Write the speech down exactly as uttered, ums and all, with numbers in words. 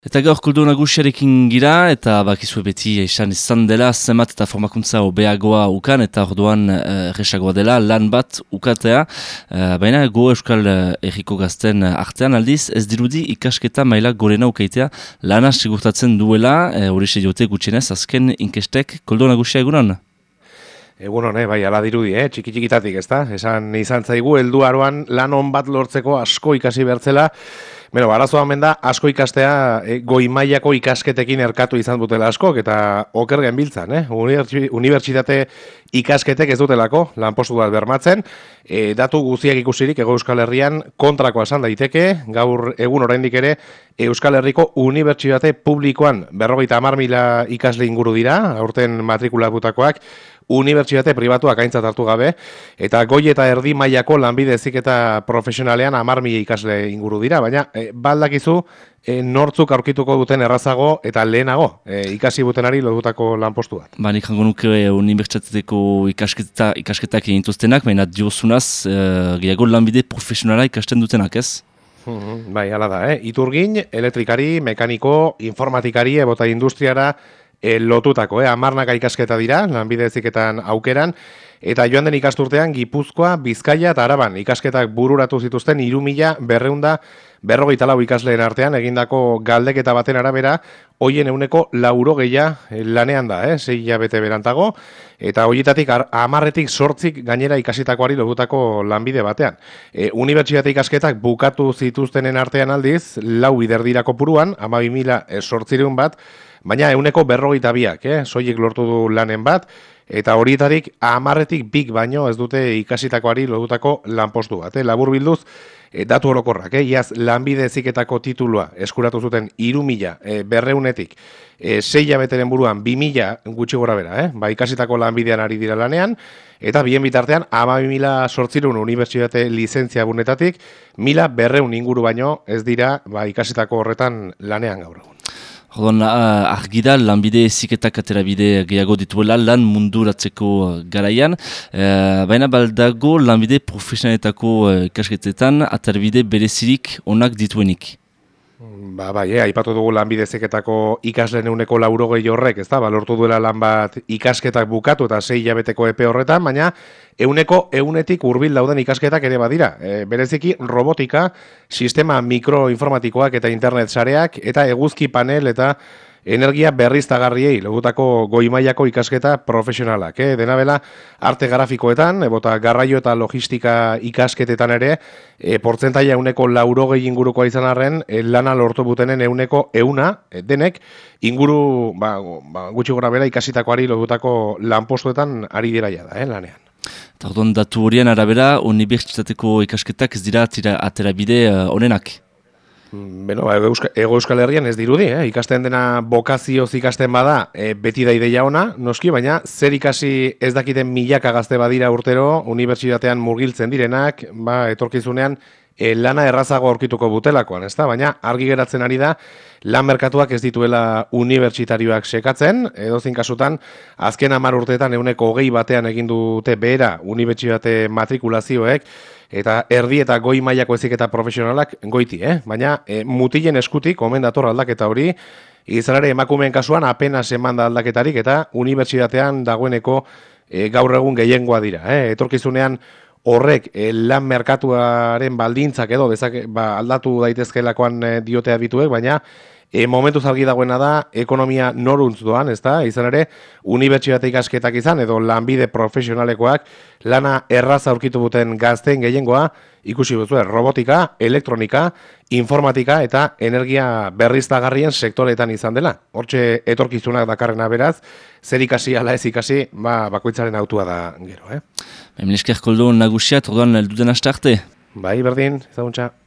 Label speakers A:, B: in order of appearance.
A: Eta gaur kuldu nagusiarekin gira, eta bakizue beti esan izan dela, zemat eta formakuntza hobeagoa ukan, eta orduan erresagoa dela, lan bat ukatea. Uh, baina go euskal erriko gazten artean aldiz, ez dirudi ikasketa maila gorena ukaitea lana segurtatzen duela, hori uh, diote gutxienez, azken inkestek kuldu nagusia egunon?
B: Egunon, eh, bai, ala dirudi, eh, txiki-txikitatik, ezta? Esan izan zaigu, heldu aroan lan on bat lortzeko asko ikasi bertzela. Beno, arazoa hemen da, asko ikastea eh, goi mailako ikasketekin erkatu izan dutela askok, eta oker genbiltzan, eh? Unibertsitate ikasketek ez dutelako, lanpostu bat bermatzen, e, datu guztiak ikusirik Ego Euskal Herrian kontrakoa esan daiteke, gaur egun oraindik ere Euskal Herriko Unibertsitate publikoan berrogeita hamar mila ikasle inguru dira, aurten matrikulatutakoak, unibertsitate pribatuak aintzat hartu gabe, eta goi eta erdi mailako lanbide heziketa profesionalean hamar mila ikasle inguru dira, baina e, baldakizu e, nortzuk aurkituko duten errazago eta lehenago e, ikasi butenari lodutako lanpostu bat.
A: Ba, nik jango nuke unibertsitateko ikasketa, ikasketak egintuztenak, baina diozunaz e, gehiago lanbide profesionala ikasten dutenak, ez?
B: Hmm, bai, hala da, eh? Iturgin, elektrikari, mekaniko, informatikari, ebota industriara, E, lotutako, eh? Amarnaka ikasketa dira, lanbide heziketan aukeran, eta joan den ikasturtean Gipuzkoa, Bizkaia eta Araban ikasketak bururatu zituzten hiru mila berrehun berrogeita lau ikasleen artean egindako galdeketa baten arabera, hoien ehuneko laurogeia lanean da, eh? sei hilabete berantago, eta horietatik hamarretik zortzik gainera ikasitakoari lotutako lanbide batean. E, Unibertsitate ikasketak bukatu zituztenen artean aldiz, lau biderdirako puruan, hamabi mila zortzireun bat, baina ehuneko berrogeita biak, eh? soilik lortu du lanen bat, eta horietarik hamarretik bik baino ez dute ikasitakoari lotutako lanpostu bat. Eh? Labur bilduz, eh, datu orokorrak, eh? Iaz lanbide heziketako titulua eskuratu zuten hiru mila eh, berreunetik, eh, sei hilabeteren buruan bi mila gutxi gora bera, eh? ba, ikasitako lanbidean ari dira lanean, eta bien bitartean hamabi mila zortzireun unibertsitate lizentzia bunetatik, mila berreun inguru baino ez dira ba, ikasitako horretan lanean gaur egun.
A: Orduan, argi da, lanbide heziketak aterabide gehiago dituela lan munduratzeko garaian, e, baina baldago lanbide profesionaletako ikasketetan aterabide berezirik onak dituenik.
B: Ba, bai, eh, aipatu dugu lanbide heziketako ikasleen ehuneko laurogei horrek, ez da, balortu duela lan bat ikasketak bukatu eta sei hilabeteko epe horretan, baina ehuneko ehunetik hurbil dauden ikasketak ere badira. E, bereziki robotika, sistema mikroinformatikoak eta internet sareak, eta eguzki panel eta energia berriztagarriei logutako goi mailako ikasketa profesionalak. Eh? Dena bela, arte grafikoetan, ebota garraio eta logistika ikasketetan ere, e, portzentaia euneko laurogei ingurukoa izan arren, e, lana lortu butenen euneko euna, e, denek, inguru ba, ba, gutxi gora bera ikasitakoari logutako lanpostuetan ari dira da, eh, lanean.
A: Tardon, datu horien arabera, unibertsitateko ikasketak ez dira aterabide honenak? Uh,
B: Beno, Ego Euskal Herrian ez dirudi, eh? ikasten dena bokazioz ikasten bada e, beti da ideia ona, noski, baina zer ikasi ez dakiten milaka gazte badira urtero, unibertsitatean murgiltzen direnak, ba, etorkizunean e, lana errazago aurkituko butelakoan, ezta? Baina argi geratzen ari da, lan merkatuak ez dituela unibertsitarioak sekatzen, edozein kasutan, azken hamar urteetan ehuneko hogei batean egin dute behera unibertsitate matrikulazioek, eta erdi eta goi mailako heziketa profesionalak goiti, eh? Baina e, mutilen eskutik omen dator aldaketa hori, izan ere emakumeen kasuan apenas eman da aldaketarik eta unibertsitatean dagoeneko e, gaur egun gehiengoa dira. Eh? Etorkizunean horrek e, lan merkatuaren baldintzak edo bezak, ba, aldatu daitezkelakoan e, diote adituek, baina E, momentuz argi dagoena da, ekonomia noruntz doan, ez da? Izan ere, unibertsitate ikasketak izan, edo lanbide profesionalekoak, lana erraza aurkitu buten gazteen gehiengoa, ikusi duzu, robotika, elektronika, informatika eta energia berriztagarrien sektoretan izan dela. Hortxe etorkizunak dakarrena beraz, zer ikasi ala ez ikasi, ba, bakoitzaren autua da gero, eh?
A: Hemen esker koldo nagusia, orduan elduden aste arte?
B: Bai, berdin, ezaguntza.